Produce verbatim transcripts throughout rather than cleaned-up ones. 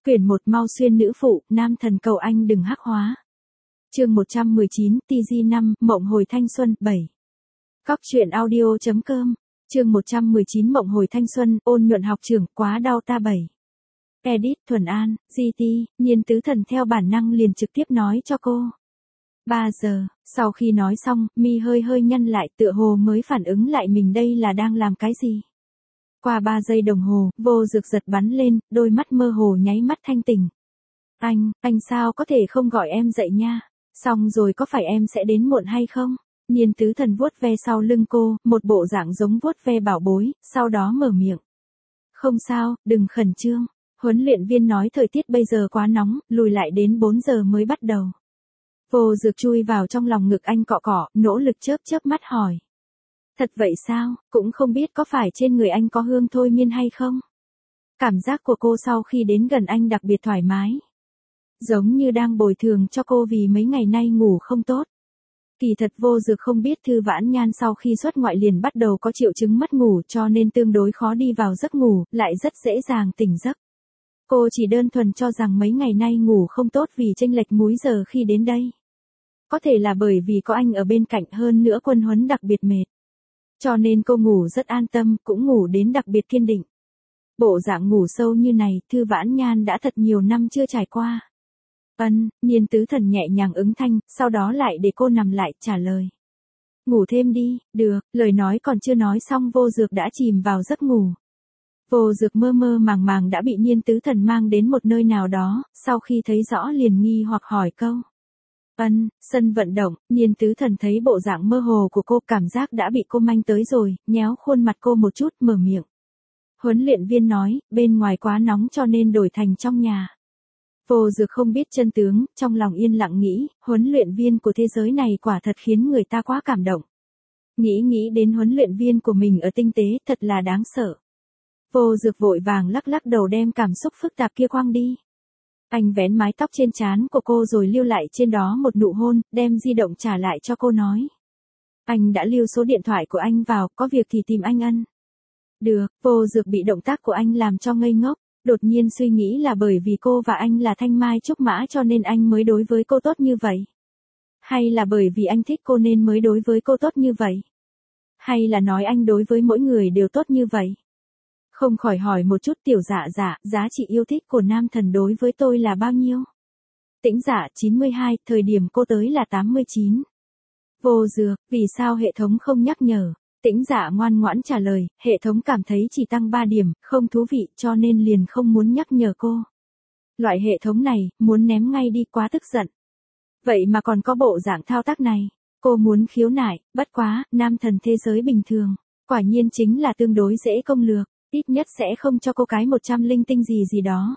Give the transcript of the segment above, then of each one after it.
Quyển một Mau xuyên nữ phụ, nam thần cầu anh đừng hắc hóa. Chương một trăm mười chín, tê giê năm, mộng hồi thanh xuân, bảy. Cóc truyện audio chấm com. Chương một trăm mười chín Mộng hồi thanh xuân, ôn nhuận học trưởng, quá đau ta bảy. Edit, Thuần An, giê tê, Nhiên Tứ Thần theo bản năng liền trực tiếp nói cho cô. ba giờ, sau khi nói xong, mi hơi hơi nhăn lại tựa hồ mới phản ứng lại mình đây là đang làm cái gì. Qua ba giây đồng hồ, Vô Dược giật bắn lên, đôi mắt mơ hồ nháy mắt thanh tỉnh. Anh, anh sao có thể không gọi em dậy nha? Xong rồi có phải em sẽ đến muộn hay không? Nhiên Tứ Thần vuốt ve sau lưng cô, một bộ dạng giống vuốt ve bảo bối, sau đó mở miệng. Không sao, đừng khẩn trương. Huấn luyện viên nói thời tiết bây giờ quá nóng, lùi lại đến bốn giờ mới bắt đầu. Vô Dược chui vào trong lòng ngực anh cọ cọ, nỗ lực chớp chớp mắt hỏi. Thật vậy sao, cũng không biết có phải trên người anh có hương thôi miên hay không? Cảm giác của cô sau khi đến gần anh đặc biệt thoải mái. Giống như đang bồi thường cho cô vì mấy ngày nay ngủ không tốt. Kỳ thật Vô Dược không biết Thư Vãn Nhan sau khi xuất ngoại liền bắt đầu có triệu chứng mất ngủ cho nên tương đối khó đi vào giấc ngủ, lại rất dễ dàng tỉnh giấc. Cô chỉ đơn thuần cho rằng mấy ngày nay ngủ không tốt vì chênh lệch múi giờ khi đến đây. Có thể là bởi vì có anh ở bên cạnh hơn nữa Quân Huấn đặc biệt mệt. Cho nên cô ngủ rất an tâm, cũng ngủ đến đặc biệt kiên định. Bộ dạng ngủ sâu như này, Thư Vãn Nhan đã thật nhiều năm chưa trải qua. Ân, Nhiên Tứ Thần nhẹ nhàng ứng thanh, sau đó lại để cô nằm lại, trả lời. Ngủ thêm đi, được, lời nói còn chưa nói xong Vô Dược đã chìm vào giấc ngủ. Vô Dược mơ mơ màng màng đã bị Nhiên Tứ Thần mang đến một nơi nào đó, sau khi thấy rõ liền nghi hoặc hỏi câu. Ân, sân vận động, Nhiên Tứ Thần thấy bộ dạng mơ hồ của cô cảm giác đã bị cô manh tới rồi, nhéo khuôn mặt cô một chút mở miệng. Huấn luyện viên nói, bên ngoài quá nóng cho nên đổi thành trong nhà. Vô Dược không biết chân tướng, trong lòng yên lặng nghĩ, huấn luyện viên của thế giới này quả thật khiến người ta quá cảm động. Nghĩ nghĩ đến huấn luyện viên của mình ở tinh tế, thật là đáng sợ. Vô Dược vội vàng lắc lắc đầu đem cảm xúc phức tạp kia quăng đi. Anh vén mái tóc trên trán của cô rồi lưu lại trên đó một nụ hôn, đem di động trả lại cho cô nói. Anh đã lưu số điện thoại của anh vào, có việc thì tìm anh Ân. Được, Vô Dược bị động tác của anh làm cho ngây ngốc, đột nhiên suy nghĩ là bởi vì cô và anh là thanh mai trúc mã cho nên anh mới đối với cô tốt như vậy. Hay là bởi vì anh thích cô nên mới đối với cô tốt như vậy. Hay là nói anh đối với mỗi người đều tốt như vậy. Không khỏi hỏi một chút Tiểu Dạ Dạ, giá trị yêu thích của nam thần đối với tôi là bao nhiêu? Tĩnh Dạ chín mươi hai, thời điểm cô tới là tám mươi chín. Vô Dược, vì sao hệ thống không nhắc nhở? Tĩnh Dạ ngoan ngoãn trả lời, hệ thống cảm thấy chỉ tăng ba điểm, không thú vị cho nên liền không muốn nhắc nhở cô. Loại hệ thống này, muốn ném ngay đi quá tức giận. Vậy mà còn có bộ dạng thao tác này. Cô muốn khiếu nại, bất quá, nam thần thế giới bình thường. Quả nhiên chính là tương đối dễ công lược. Ít nhất sẽ không cho cô cái một trăm linh tinh gì gì đó.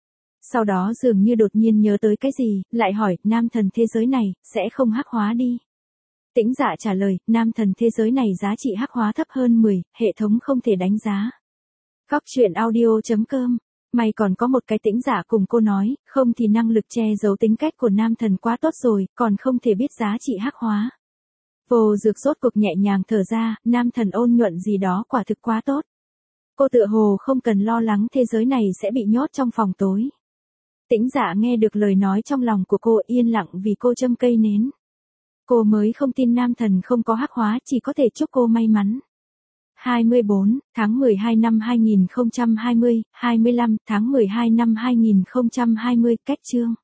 Sau đó dường như đột nhiên nhớ tới cái gì, lại hỏi, nam thần thế giới này, sẽ không hắc hóa đi. Tĩnh Dạ trả lời, nam thần thế giới này giá trị hắc hóa thấp hơn mười, hệ thống không thể đánh giá. Cóc truyện audio chấm com. May còn có một cái Tĩnh Dạ cùng cô nói, không thì năng lực che giấu tính cách của nam thần quá tốt rồi, còn không thể biết giá trị hắc hóa. Vô Dược rốt cuộc nhẹ nhàng thở ra, nam thần ôn nhuận gì đó quả thực quá tốt. Cô tựa hồ không cần lo lắng thế giới này sẽ bị nhốt trong phòng tối. Tĩnh Dạ nghe được lời nói trong lòng của cô yên lặng vì cô châm cây nến. Cô mới không tin nam thần không có hắc hóa, chỉ có thể chúc cô may mắn. hai mươi bốn, tháng mười hai năm hai nghìn không trăm hai mươi, hai mươi lăm, tháng mười hai năm hai nghìn không trăm hai mươi, cách chương.